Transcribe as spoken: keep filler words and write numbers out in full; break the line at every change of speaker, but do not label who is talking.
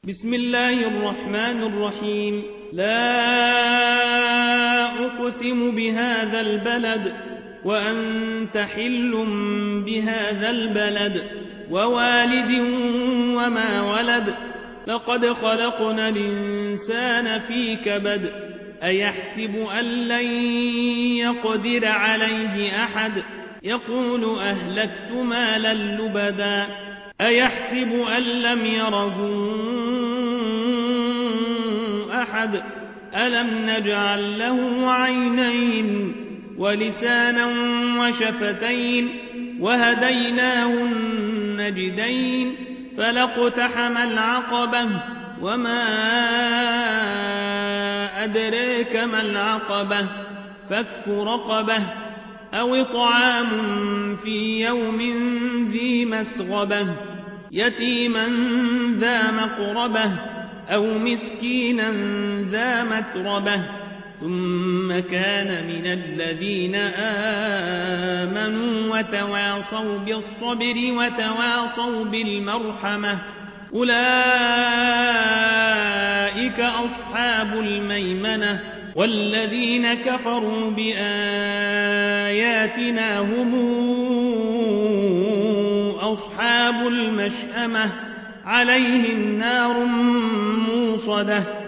بسم الله الرحمن الرحيم. لا أقسم بهذا البلد وأنت حل بهذا البلد ووالد وما ولد لقد خلقنا الإنسان في كبد أيحسب أن لن يقدر عليه أحد يقول أهلكت مالا لبدا أيحسب أن لم يره أحد ألم نجعل له عينين ولسانا وشفتين وهديناه النجدين فلاقتحم العقبة وما أدريك ما العقبة فك رقبة أو إطعام في يوم ذي مسغبة يتيما ذا مقربة أو مسكينا ذا متربة ثم كان من الذين آمنوا وتواصوا بالصبر وتواصوا بالمرحمة أولئك أصحاب الميمنة والذين كفروا بآياتنا هم أصحاب المشأمة عليهم نار موصدة